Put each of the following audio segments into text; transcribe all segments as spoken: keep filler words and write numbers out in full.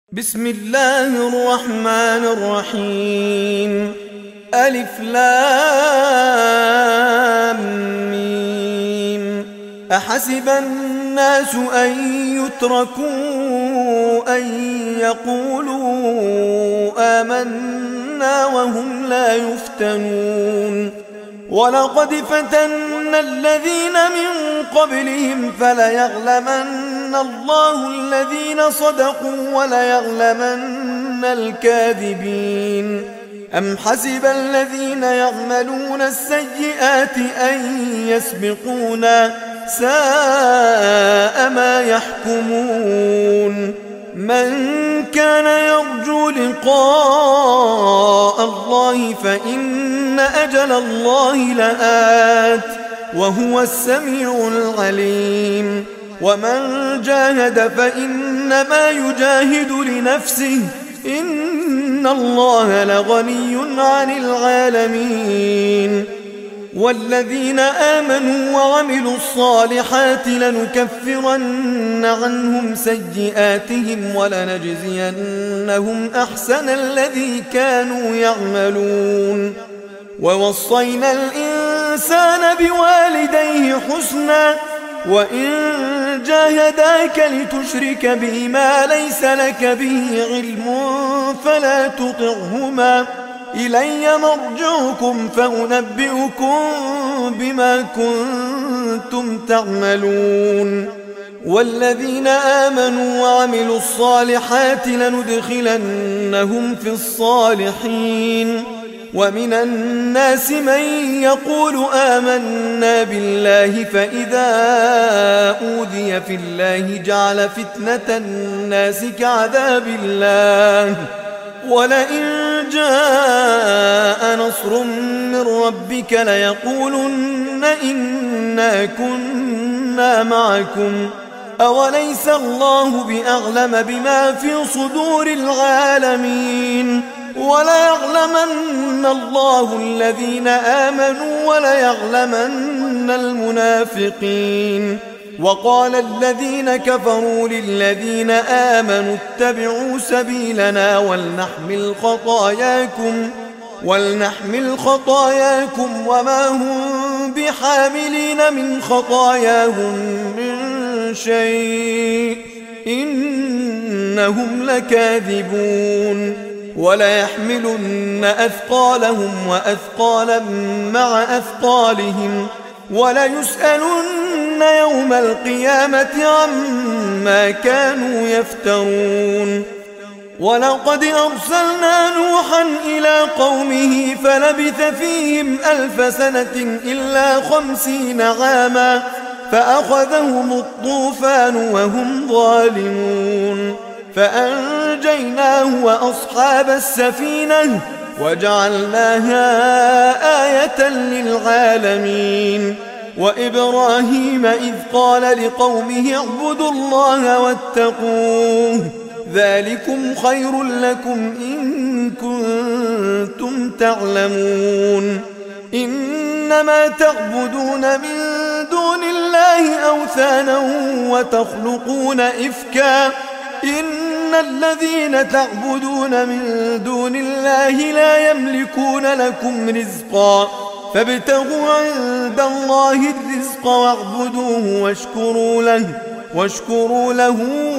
بسم الله الرحمن الرحيم. ألف لام ميم. أحسب الناس أن يتركوا أن يقولوا آمنا وهم لا يفتنون. ولقد فتنا الذين من قبلهم فليعلمن الله الذين صدقوا وليعلمن الكاذبين. أم حسب الذين يعملون السيئات أن يسبقونا ساء ما يحكمون. من كان يرجو لقاء الله فإن أجل الله لآت وهو السميع العليم. ومن جاهد فإنما يجاهد لنفسه إن الله لغني عن العالمين. والذين آمنوا وعملوا الصالحات لنكفرن عنهم سيئاتهم ولنجزينهم أحسن الذي كانوا يعملون. ووصينا الإنسان بوالديه حسنا وإن جاهداك لتشرك بي ما ليس لك به علم فلا تطعهما إلي مرجعكم فأنبئكم بما كنتم تعملون. والذين آمنوا وعملوا الصالحات لندخلنهم في الصالحين. ومن الناس من يقول آمنا بالله فإذا أوذي في الله جعل فتنة الناس كعذاب الله ولئن جاء نصر من ربك ليقولن إنا كنا معكم أوليس الله بأعلم بما في صدور العالمين. وليعلمن الله الذين آمنوا وليعلمن المنافقين. وقال الذين كفروا للذين آمنوا اتبعوا سبيلنا ولنحمل خطاياكم ولنحمل خطاياكم وما هم بحاملين من خطاياهم من شيء إنهم لكاذبون. وليحملن أثقالهم وأثقالا مع أثقالهم وليسألن يوم القيامة عما كانوا يفترون. ولقد أرسلنا نوحا إلى قومه فلبث فيهم ألف سنة إلا خمسين عاما فأخذهم الطوفان وهم ظالمون فأنجيناه وأصحاب السفينة وجعلناها آية للعالمين. وإبراهيم إذ قال لقومه اعبدوا الله واتقوه ذلكم خير لكم إن كنتم تعلمون. إنما تعبدون من دون الله أوثانا وتخلقون إفكا إن الذين تعبدون من دون الله لا يملكون لكم رزقا فابتغوا عند الله الرزق واعبدوه واشكروا له واشكروا له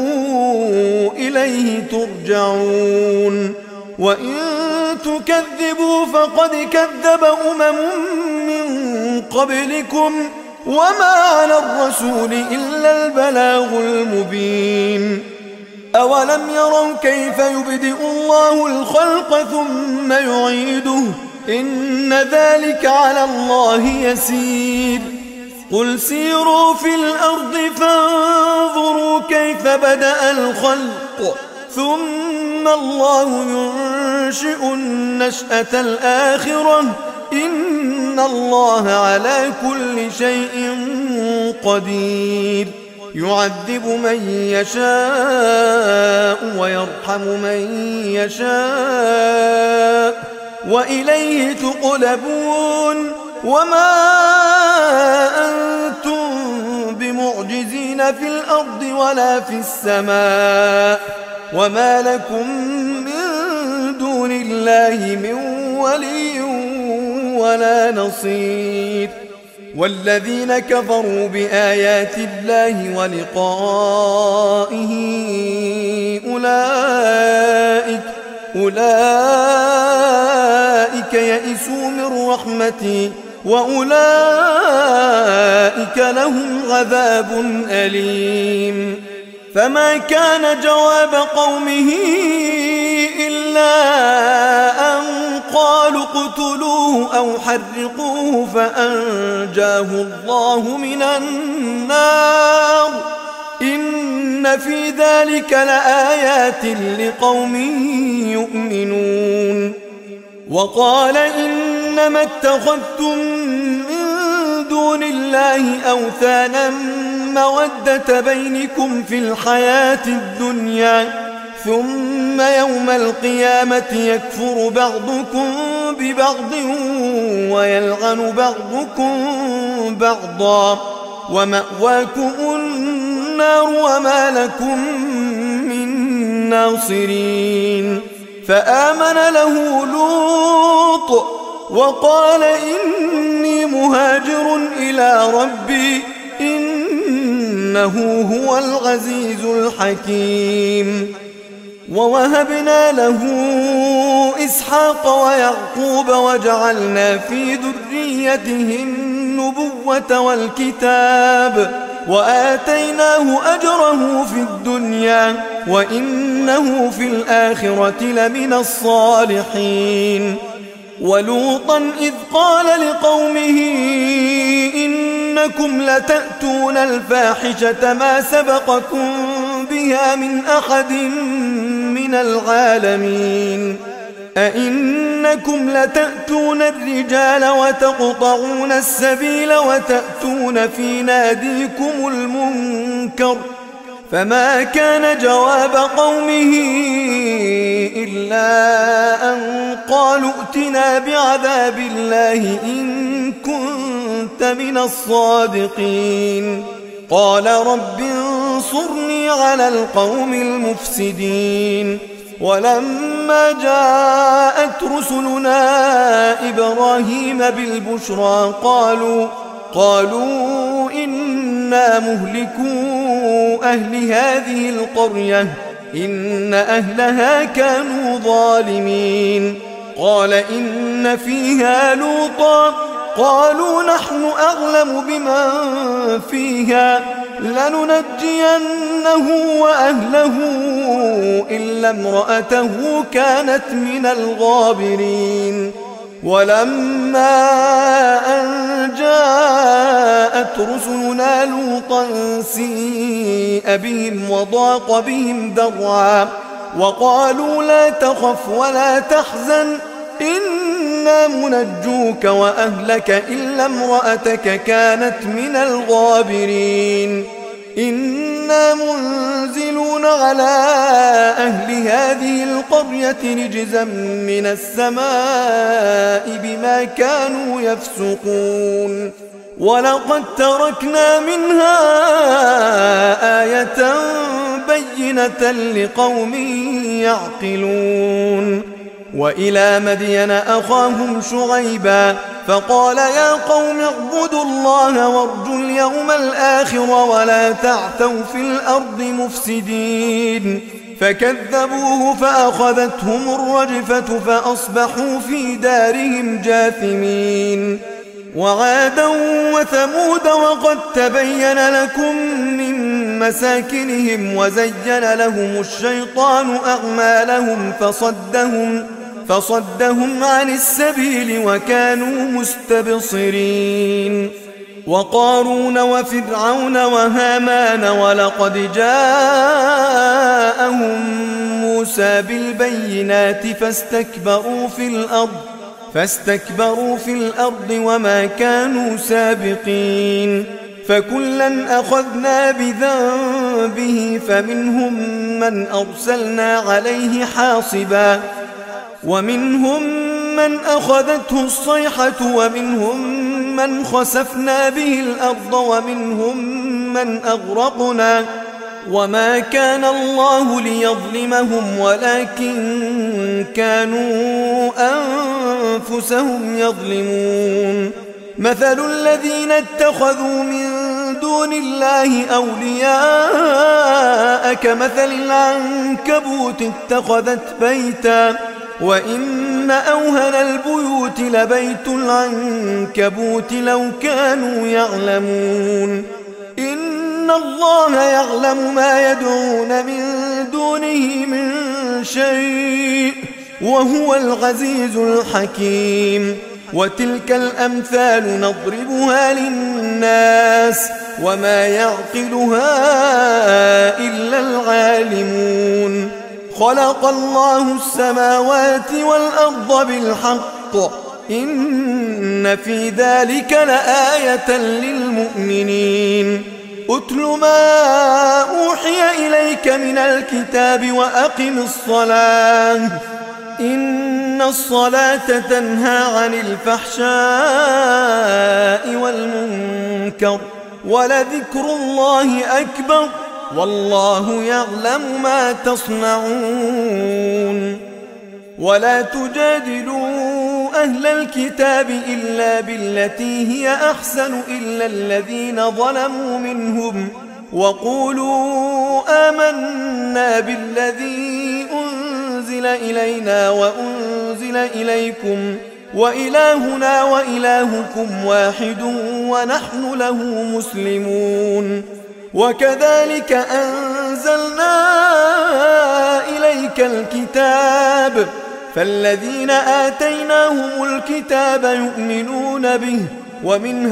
إليه ترجعون. وإن تكذبوا فقد كذب أمم من قبلكم وما على الرسول إلا البلاغ المبين. أولم يروا كيف يبدئ الله الخلق ثم يعيده إن ذلك على الله يسير. قل سيروا في الأرض فانظروا كيف بدأ الخلق ثم الله ينشئ النشأة الآخرة إن الله على كل شيء قدير. يعذب من يشاء ويرحم من يشاء وإليه تقلبون. وما أنتم بمعجزين في الأرض ولا في السماء وما لكم من دون الله من ولي ولا نصير. والذين كفروا بآيات الله ولقائه أولئك, أولئك يئسوا من رحمتي وأولئك لهم عذاب أليم. فما كان جواب قومه إلا أن قالوا اقتلوه أو حرقوه فأنجاه الله من النار. إن في ذلك لآيات لقوم يؤمنون. وقال إنما اتخذتم من دون الله أوثانا مودة بينكم في الحياة الدنيا ثم يوم القيامة يكفر بعضكم ببعض ويلعن بعضكم بعضا ومأواكم النار وما لكم من ناصرين. فآمن له لوط وقال إني مهاجر إلى ربي إنه هو العزيز الحكيم. ووهبنا له إسحاق ويعقوب وجعلنا في ذريته النبوة والكتاب وآتيناه أجره في الدنيا وإنه في الآخرة لمن الصالحين. ولوطا إذ قال لقومه إنكم لتأتون الفاحشة ما سبقكم بها من أحد من العالمين. أئنكم لتأتون الرجال وتقطعون السبيل وتأتون في ناديكم المنكر. فما كان جواب قومه إلا أن قالوا ائتنا بعذاب الله إن كنت من الصادقين. قال رب انصرني على القوم المفسدين. ولما جاءت رسلنا إبراهيم بالبشرى قالوا قالوا إنا مهلكو أهل هذه القرية إن أهلها كانوا ظالمين. قال إن فيها لوطا قالوا نحن أعلم بمن فيها لننجينه وأهله إلا امرأته كانت من الغابرين. ولما أن جاءت رسلنا لوطا سيء بهم وضاق بهم ذرعا وقالوا لا تخف ولا تحزن إنا منجوك وأهلك إلا امرأتك كانت من الغابرين. إنا منزلون على أهل هذه القرية رجزا من السماء بما كانوا يفسقون. ولقد تركنا منها آية بينة لقوم يعقلون. وإلى مدين أخاهم شعيبا فقال يا قوم اعبدوا الله وارجوا اليوم الآخر ولا تعثوا في الأرض مفسدين. فكذبوه فأخذتهم الرجفة فأصبحوا في دارهم جاثمين. وعادا وثمود وقد تبين لكم من مساكنهم وزين لهم الشيطان أعمالهم فصدهم فصدهم عن السبيل وكانوا مستبصرين. وقارون وفرعون وهامان ولقد جاءهم موسى بالبينات فاستكبروا في الأرض فاستكبروا في الأرض وما كانوا سابقين. فكلا أخذنا بذنبه فمنهم من أرسلنا عليه حاصبا ومنهم من أخذته الصيحة ومنهم من خسفنا به الأرض ومنهم من أغرقنا وما كان الله ليظلمهم ولكن كانوا أنفسهم يظلمون. مثل الذين اتخذوا من دون الله أولياء كمثل العنكبوت اتخذت بيتا وإن أوهن البيوت لبيت العنكبوت لو كانوا يعلمون. إن الله يعلم ما يدعون من دونه من شيء وهو العزيز الحكيم. وتلك الأمثال نضربها للناس وما يعقلها إلا العالمون. خلق الله السماوات والأرض بالحق إن في ذلك لآية للمؤمنين. أتل ما أوحي إليك من الكتاب وأقم الصلاة إن الصلاة تنهى عن الفحشاء والمنكر ولذكر الله أكبر والله يعلم ما تصنعون. ولا تجادلوا أهل الكتاب إلا بالتي هي أحسن إلا الذين ظلموا منهم وقولوا آمنا بالذي أنزل إلينا وأنزل إليكم وإلهنا وإلهكم واحد ونحن له مسلمون. وكذلك أنزلنا إليك الكتاب فالذين آتيناهم الكتاب يؤمنون به ومن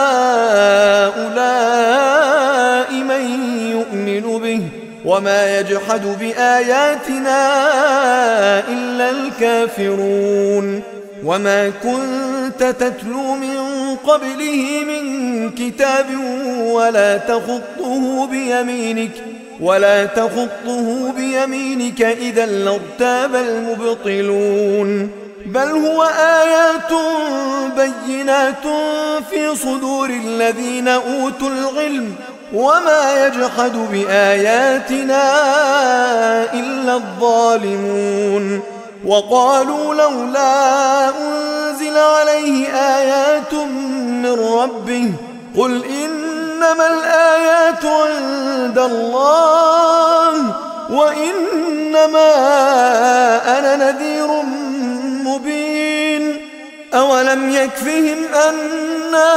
هؤلاء من يؤمن به وما يجحد بآياتنا إلا الكافرون. وما كنت تتلو من قبله من كتاب ولا تخطه بيمينك ولا تخطه بيمينك إذا لارتاب المبطلون. بل هو آيات بينات في صدور الذين أوتوا العلم وما يجحد بآياتنا إلا الظالمون. وقالوا لولا أنزل عليه آيات من ربه قل إنما الآيات عند الله وإنما أنا نذير مبين. أولم يكفهم أنا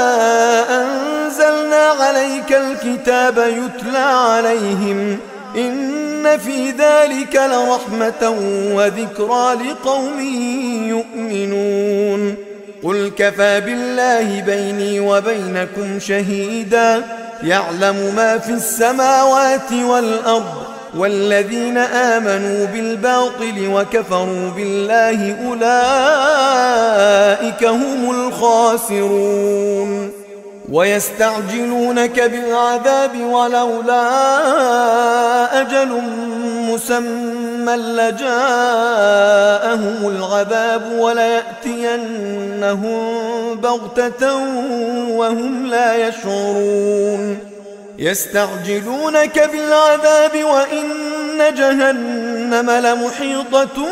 أنزلنا عليك الكتاب يتلى عليهم إن في ذلك لرحمة وذكرى لقوم يؤمنون. قل كفى بالله بيني وبينكم شهيدا يعلم ما في السماوات والأرض والذين آمنوا بالباطل وكفروا بالله أولئك هم الخاسرون. ويستعجلونك بالعذاب ولولا أجل مسمى لجاءهم العذاب وليأتينهم بغتة وهم لا يشعرون. يستعجلونك بالعذاب وإن جهنم لمحيطة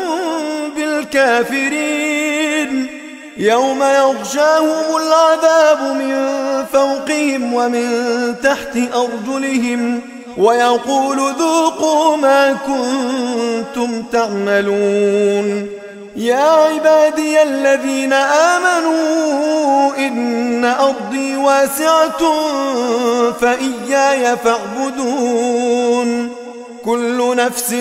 بالكافرين يوم يغشاهم العذاب من فوقهم ومن تحت أرجلهم ويقول ذوقوا ما كنتم تعملون. يا عبادي الذين آمنوا إن أرضي واسعة فإياي فاعبدون. كل نفس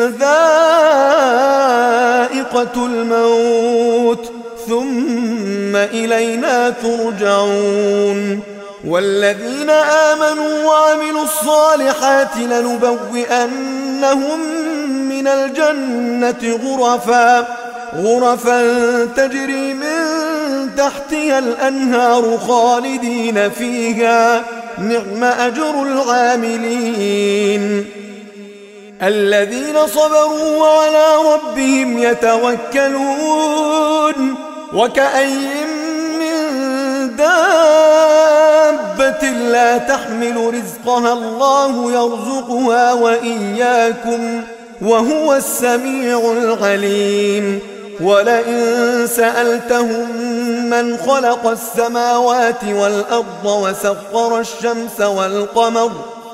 ذائقة الموت ثم إلينا ترجعون. والذين آمنوا وعملوا الصالحات لنبوئنهم من الجنة غرفا غرفا تجري من تحتها الأنهار خالدين فيها نعم أجر العاملين. الذين صبروا وعلى ربهم يتوكلون. وكأين من دابة لا تحمل رزقها الله يرزقها وإياكم وهو السميع العليم. ولئن سألتهم من خلق السماوات والأرض وسخر الشمس والقمر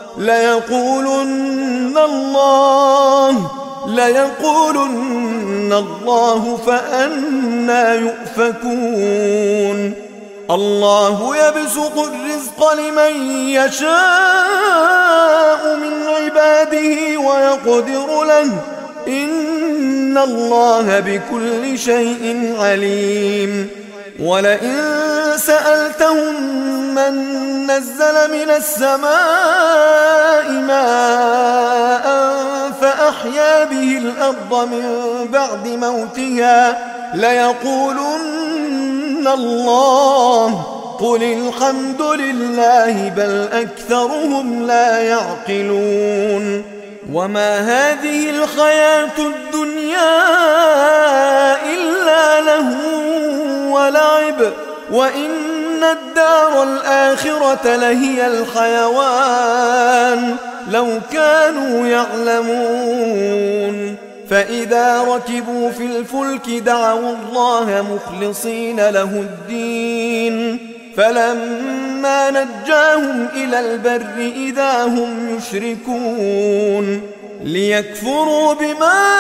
ليقولن الله ليقولن الله فأنى يؤفكون. الله يبسط الرزق لمن يشاء من عباده ويقدر له إن الله بكل شيء عليم. ولئن سألتهم من نزل من السماء ماء فأحيا به الأرض من بعد موتها ليقولن الله قل الحمد لله بل أكثرهم لا يعقلون. وما هذه الحياة الدنيا إلا لهو ولعب وإن الدار الآخرة لهي الحيوان لو كانوا يعلمون. فإذا ركبوا في الفلك دعوا الله مخلصين له الدين فلما نجاهم إلى البر إذا هم يشركون ليكفروا بما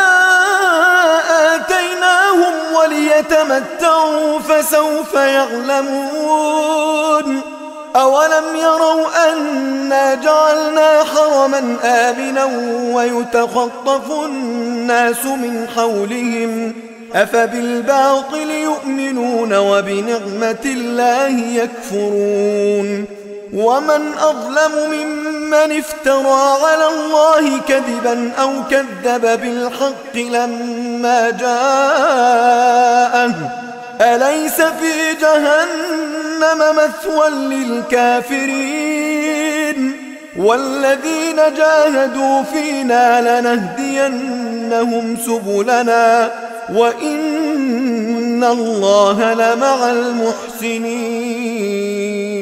آتيناهم وليتمتعوا فسوف يعلمون. أولم يروا أنا جعلنا حرما آمنا ويتخطف الناس من حولهم أفبالباطل يؤمنون وبنعمة الله يكفرون. ومن أظلم ممن افترى على الله كذبا أو كذب بالحق لما جاءه أليس في جهنم مثوى للكافرين. والذين جاهدوا فينا لنهدينهم سبلنا وإن الله لمع المحسنين.